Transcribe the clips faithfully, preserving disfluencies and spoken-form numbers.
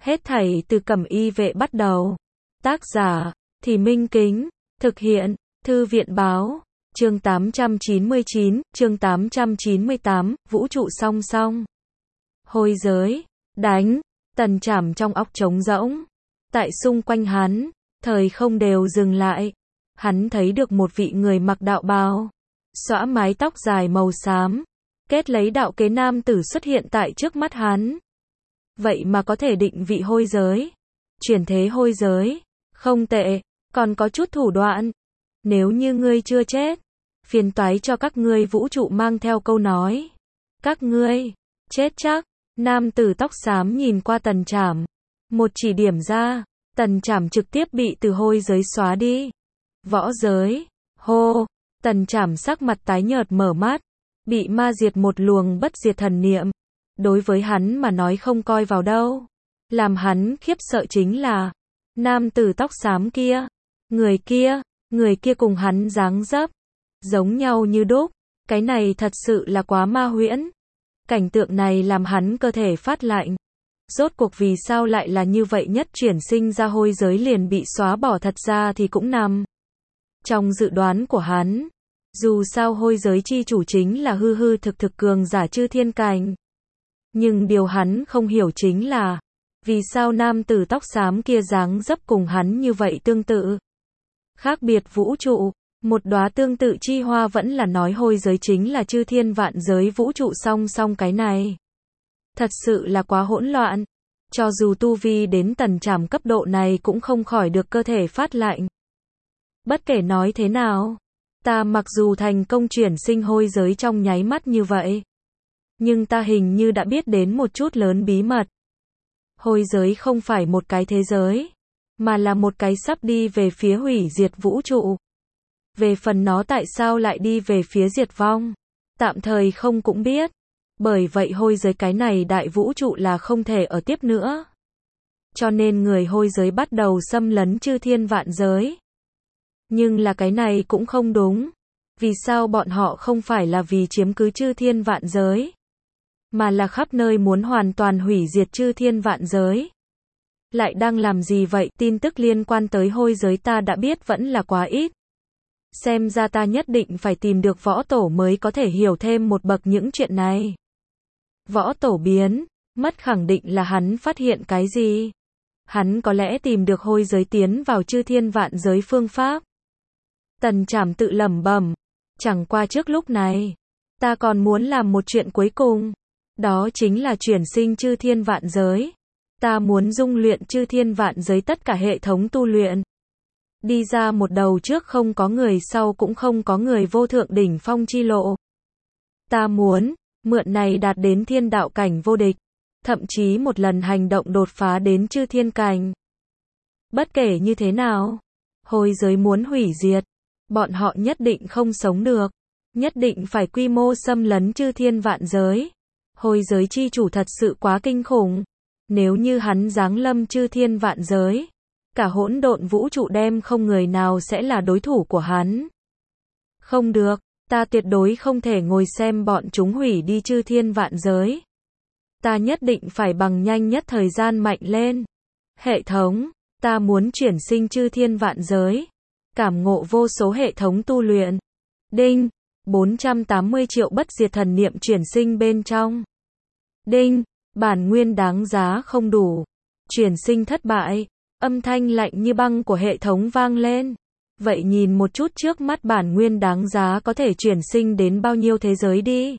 Hết thảy từ Cẩm Y Vệ bắt đầu. Tác giả, Thì Minh Kính. Thực hiện, Thư viện Báo. Chương tám trăm chín mươi chín, chương tám trăm chín mươi tám, vũ trụ song song. Hôi giới, đánh, Tần Trảm trong óc trống rỗng. Tại xung quanh hắn, thời không đều dừng lại. Hắn thấy được một vị người mặc đạo bào, xõa mái tóc dài màu xám, kết lấy đạo kế nam tử xuất hiện tại trước mắt hắn. Vậy mà có thể định vị hôi giới, chuyển thế hôi giới, không tệ, còn có chút thủ đoạn. Nếu như ngươi chưa chết, phiền toái cho các ngươi vũ trụ mang theo câu nói. Các ngươi, chết chắc. Nam tử tóc xám nhìn qua Tần Trảm, một chỉ điểm ra, Tần Trảm trực tiếp bị từ hôi giới xóa đi. Võ giới, hô, Tần Trảm sắc mặt tái nhợt mở mắt, bị ma diệt một luồng bất diệt thần niệm. Đối với hắn mà nói không coi vào đâu. Làm hắn khiếp sợ chính là, nam tử tóc xám kia, người kia, người kia cùng hắn dáng dấp, giống nhau như đúc, cái này thật sự là quá ma huyễn. Cảnh tượng này làm hắn cơ thể phát lạnh. Rốt cuộc vì sao lại là như vậy, nhất chuyển sinh ra hôi giới liền bị xóa bỏ, thật ra thì cũng nằm trong dự đoán của hắn. Dù sao hôi giới chi chủ chính là hư hư thực thực cường giả chư thiên cảnh. Nhưng điều hắn không hiểu chính là, vì sao nam tử tóc xám kia dáng dấp cùng hắn như vậy tương tự. Khác biệt vũ trụ, một đóa tương tự chi hoa vẫn là nói hôi giới chính là chư thiên vạn giới vũ trụ song song, cái này thật sự là quá hỗn loạn. Cho dù tu vi đến Tần Trảm cấp độ này cũng không khỏi được cơ thể phát lạnh. Bất kể nói thế nào, ta mặc dù thành công chuyển sinh hôi giới trong nháy mắt như vậy, nhưng ta hình như đã biết đến một chút lớn bí mật. Hôi giới không phải một cái thế giới, mà là một cái sắp đi về phía hủy diệt vũ trụ. Về phần nó tại sao lại đi về phía diệt vong, tạm thời không cũng biết. Bởi vậy hôi giới cái này đại vũ trụ là không thể ở tiếp nữa. Cho nên người hôi giới bắt đầu xâm lấn chư thiên vạn giới. Nhưng là cái này cũng không đúng. Vì sao bọn họ không phải là vì chiếm cứ chư thiên vạn giới, mà là khắp nơi muốn hoàn toàn hủy diệt chư thiên vạn giới. Lại đang làm gì vậy? Tin tức liên quan tới hôi giới ta đã biết vẫn là quá ít. Xem ra ta nhất định phải tìm được võ tổ mới có thể hiểu thêm một bậc những chuyện này. Võ tổ biến mất khẳng định là hắn phát hiện cái gì. Hắn có lẽ tìm được hôi giới tiến vào chư thiên vạn giới phương pháp. Tần Trảm tự lẩm bẩm. Chẳng qua trước lúc này, ta còn muốn làm một chuyện cuối cùng. Đó chính là chuyển sinh chư thiên vạn giới. Ta muốn dung luyện chư thiên vạn giới tất cả hệ thống tu luyện. Đi ra một đầu trước không có người sau cũng không có người vô thượng đỉnh phong chi lộ. Ta muốn mượn này đạt đến thiên đạo cảnh vô địch, thậm chí một lần hành động đột phá đến chư thiên cảnh. Bất kể như thế nào, hôi giới muốn hủy diệt, bọn họ nhất định không sống được, nhất định phải quy mô xâm lấn chư thiên vạn giới. Hôi giới chi chủ thật sự quá kinh khủng. Nếu như hắn giáng lâm chư thiên vạn giới, cả hỗn độn vũ trụ đem không người nào sẽ là đối thủ của hắn. Không được, ta tuyệt đối không thể ngồi xem bọn chúng hủy đi chư thiên vạn giới. Ta nhất định phải bằng nhanh nhất thời gian mạnh lên. Hệ thống, ta muốn chuyển sinh chư thiên vạn giới. Cảm ngộ vô số hệ thống tu luyện. Đinh, bốn trăm tám mươi triệu bất diệt thần niệm chuyển sinh bên trong. Đinh, bản nguyên đáng giá không đủ. Chuyển sinh thất bại. Âm thanh lạnh như băng của hệ thống vang lên. Vậy nhìn một chút trước mắt bản nguyên đáng giá có thể chuyển sinh đến bao nhiêu thế giới đi.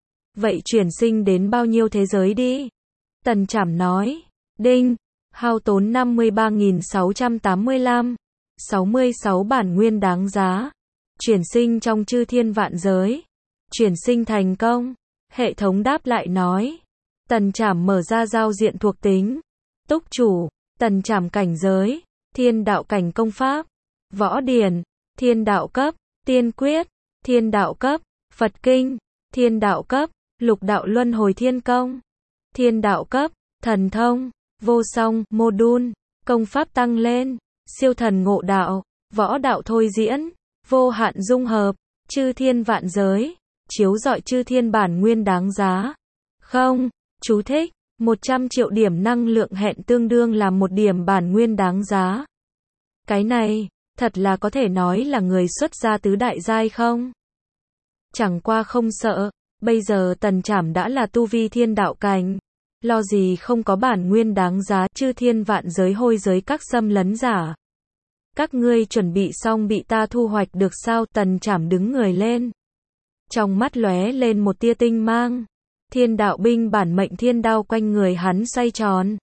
Vậy chuyển sinh đến bao nhiêu thế giới đi. Tần Trảm nói. Đinh, hao tốn năm mươi ba nghìn sáu trăm tám mươi lăm, sáu mươi sáu bản nguyên đáng giá. Chuyển sinh trong chư thiên vạn giới. Chuyển sinh thành công. Hệ thống đáp lại nói. Tần Trảm mở ra giao diện thuộc tính. Túc chủ, Tần Trảm cảnh giới, thiên đạo cảnh công pháp. Võ điển, thiên đạo cấp. Tiên quyết, thiên đạo cấp. Phật kinh, thiên đạo cấp. Lục đạo luân hồi thiên công, thiên đạo cấp. Thần thông, vô song, module, công pháp tăng lên, siêu thần ngộ đạo, võ đạo thôi diễn, vô hạn dung hợp, chư thiên vạn giới, chiếu rọi chư thiên bản nguyên đáng giá. Không, chú thích, một trăm triệu điểm năng lượng hẹn tương đương là một điểm bản nguyên đáng giá. Cái này, thật là có thể nói là người xuất gia tứ đại giai không? Chẳng qua không sợ, bây giờ Tần Trảm đã là tu vi thiên đạo cảnh. Lo gì không có bản nguyên đáng giá, chư thiên vạn giới hôi giới các xâm lấn giả. Các ngươi chuẩn bị xong bị ta thu hoạch được sao? Tần Trảm đứng người lên. Trong mắt lóe lên một tia tinh mang. Thiên đạo binh bản mệnh thiên đao quanh người hắn xoay tròn.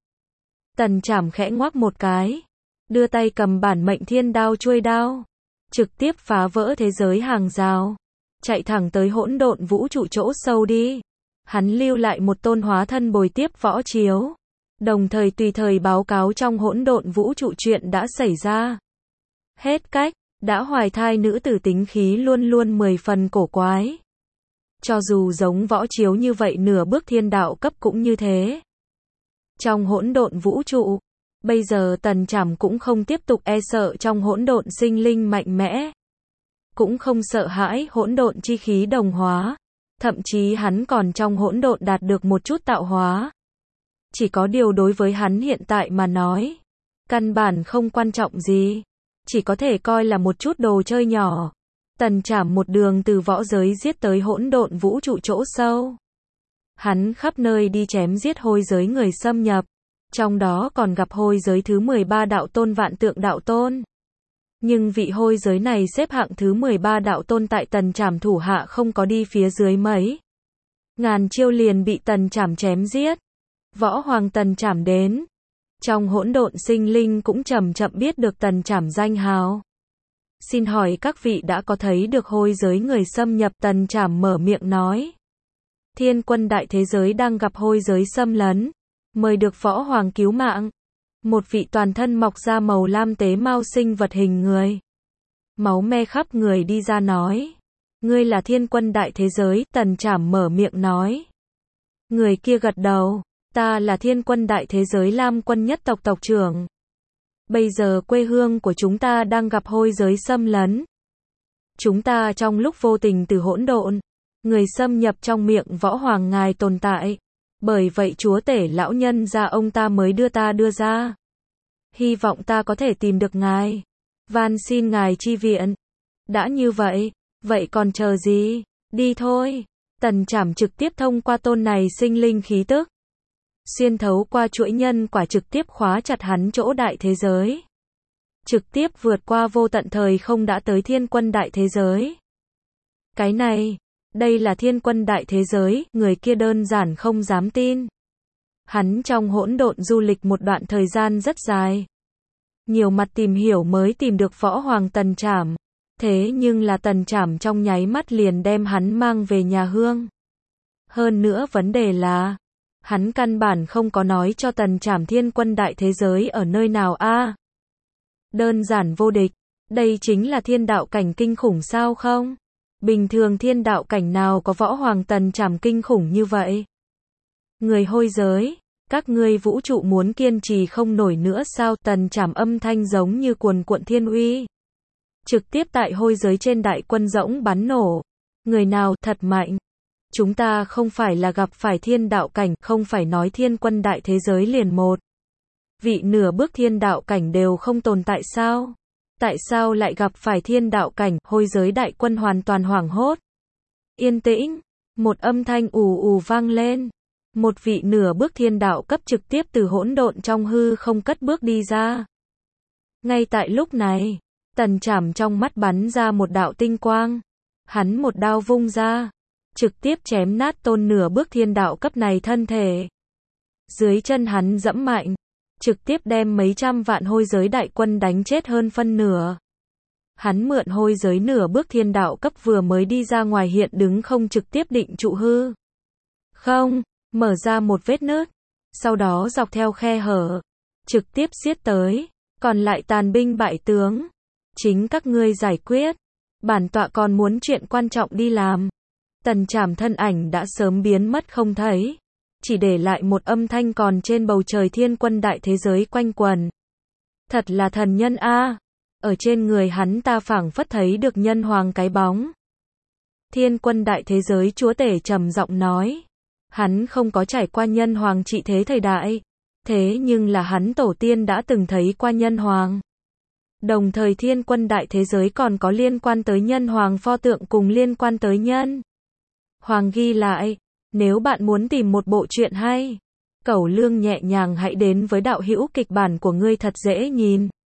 Tần Trảm khẽ ngoắc một cái. Đưa tay cầm bản mệnh thiên đao chuôi đao. Trực tiếp phá vỡ thế giới hàng rào. Chạy thẳng tới hỗn độn vũ trụ chỗ sâu đi. Hắn lưu lại một tôn hóa thân bồi tiếp võ chiếu. Đồng thời tùy thời báo cáo trong hỗn độn vũ trụ chuyện đã xảy ra. Hết cách, đã hoài thai nữ tử tính khí luôn luôn mười phần cổ quái. Cho dù giống võ chiếu như vậy nửa bước thiên đạo cấp cũng như thế. Trong hỗn độn vũ trụ, bây giờ Tần Trảm cũng không tiếp tục e sợ trong hỗn độn sinh linh mạnh mẽ. Cũng không sợ hãi hỗn độn chi khí đồng hóa. Thậm chí hắn còn trong hỗn độn đạt được một chút tạo hóa. Chỉ có điều đối với hắn hiện tại mà nói, căn bản không quan trọng gì. Chỉ có thể coi là một chút đồ chơi nhỏ. Tần Trảm một đường từ võ giới giết tới hỗn độn vũ trụ chỗ sâu. Hắn khắp nơi đi chém giết hôi giới người xâm nhập. Trong đó còn gặp hôi giới thứ mười ba đạo tôn vạn tượng đạo tôn. Nhưng vị hôi giới này xếp hạng thứ mười ba đạo tôn tại Tần Trảm thủ hạ không có đi phía dưới mấy. Ngàn chiêu liền bị Tần Trảm chém giết. Võ hoàng Tần Trảm đến. Trong hỗn độn sinh linh cũng chậm chậm biết được Tần Trảm danh hào. Xin hỏi các vị đã có thấy được hôi giới người xâm nhập? Tần Trảm mở miệng nói. Thiên quân đại thế giới đang gặp hôi giới xâm lấn. Mời được võ hoàng cứu mạng. Một vị toàn thân mọc ra màu lam tế mao sinh vật hình người. Máu me khắp người đi ra nói. Ngươi là thiên quân đại thế giới, Tần Trảm mở miệng nói. Người kia gật đầu. Ta là thiên quân đại thế giới Lam quân nhất tộc tộc trưởng. Bây giờ quê hương của chúng ta đang gặp hôi giới xâm lấn. Chúng ta trong lúc vô tình từ hỗn độn, người xâm nhập trong miệng võ hoàng ngài tồn tại. Bởi vậy chúa tể lão nhân gia ông ta mới đưa ta đưa ra. Hy vọng ta có thể tìm được ngài. Van xin ngài chi viện. Đã như vậy, vậy còn chờ gì? Đi thôi. Tần Trảm trực tiếp thông qua tôn này sinh linh khí tức. Xuyên thấu qua chuỗi nhân quả trực tiếp khóa chặt hắn chỗ đại thế giới. Trực tiếp vượt qua vô tận thời không đã tới thiên quân đại thế giới. Cái này, đây là thiên quân đại thế giới, người kia đơn giản không dám tin. Hắn trong hỗn độn du lịch một đoạn thời gian rất dài. Nhiều mặt tìm hiểu mới tìm được võ hoàng Tần Trảm. Thế nhưng là Tần Trảm trong nháy mắt liền đem hắn mang về nhà hương. Hơn nữa vấn đề là, hắn căn bản không có nói cho Tần Trảm thiên quân đại thế giới ở nơi nào a. À, đơn giản vô địch, đây chính là thiên đạo cảnh kinh khủng sao không? Bình thường thiên đạo cảnh nào có võ hoàng Tần Trảm kinh khủng như vậy? Người hôi giới, các ngươi vũ trụ muốn kiên trì không nổi nữa sao? Tần Trảm âm thanh giống như cuồn cuộn thiên uy. Trực tiếp tại hôi giới trên đại quân rỗng bắn nổ. Người nào thật mạnh? Chúng ta không phải là gặp phải thiên đạo cảnh, không phải nói thiên quân đại thế giới liền một. Vị nửa bước thiên đạo cảnh đều không tồn tại sao? Tại sao lại gặp phải thiên đạo cảnh? Hôi giới đại quân hoàn toàn hoảng hốt. Yên tĩnh, một âm thanh ù ù vang lên. Một vị nửa bước thiên đạo cấp trực tiếp từ hỗn độn trong hư không cất bước đi ra. Ngay tại lúc này, Tần Trảm trong mắt bắn ra một đạo tinh quang. Hắn một đao vung ra, trực tiếp chém nát tôn nửa bước thiên đạo cấp này thân thể. Dưới chân hắn dẫm mạnh, trực tiếp đem mấy trăm vạn hôi giới đại quân đánh chết hơn phân nửa. Hắn mượn hôi giới nửa bước thiên đạo cấp vừa mới đi ra ngoài hiện đứng không trực tiếp định trụ hư. Không, mở ra một vết nứt, sau đó dọc theo khe hở, trực tiếp xiết tới, còn lại tàn binh bại tướng. Chính các ngươi giải quyết, bản tọa còn muốn chuyện quan trọng đi làm. Tần Trảm thân ảnh đã sớm biến mất không thấy, chỉ để lại một âm thanh còn trên bầu trời thiên quân đại thế giới quanh quần. Thật là thần nhân a, ở trên người hắn ta phảng phất thấy được nhân hoàng cái bóng. Thiên quân đại thế giới chúa tể trầm giọng nói, Hắn không có trải qua nhân hoàng trị thế thời đại. Thế nhưng là hắn tổ tiên đã từng thấy qua nhân hoàng. Đồng thời thiên quân đại thế giới còn có liên quan tới nhân hoàng pho tượng cùng liên quan tới nhân hoàng ghi lại. Nếu bạn muốn tìm một bộ truyện hay, Cẩu Lương nhẹ nhàng hãy đến với đạo hữu kịch bản của ngươi thật dễ nhìn.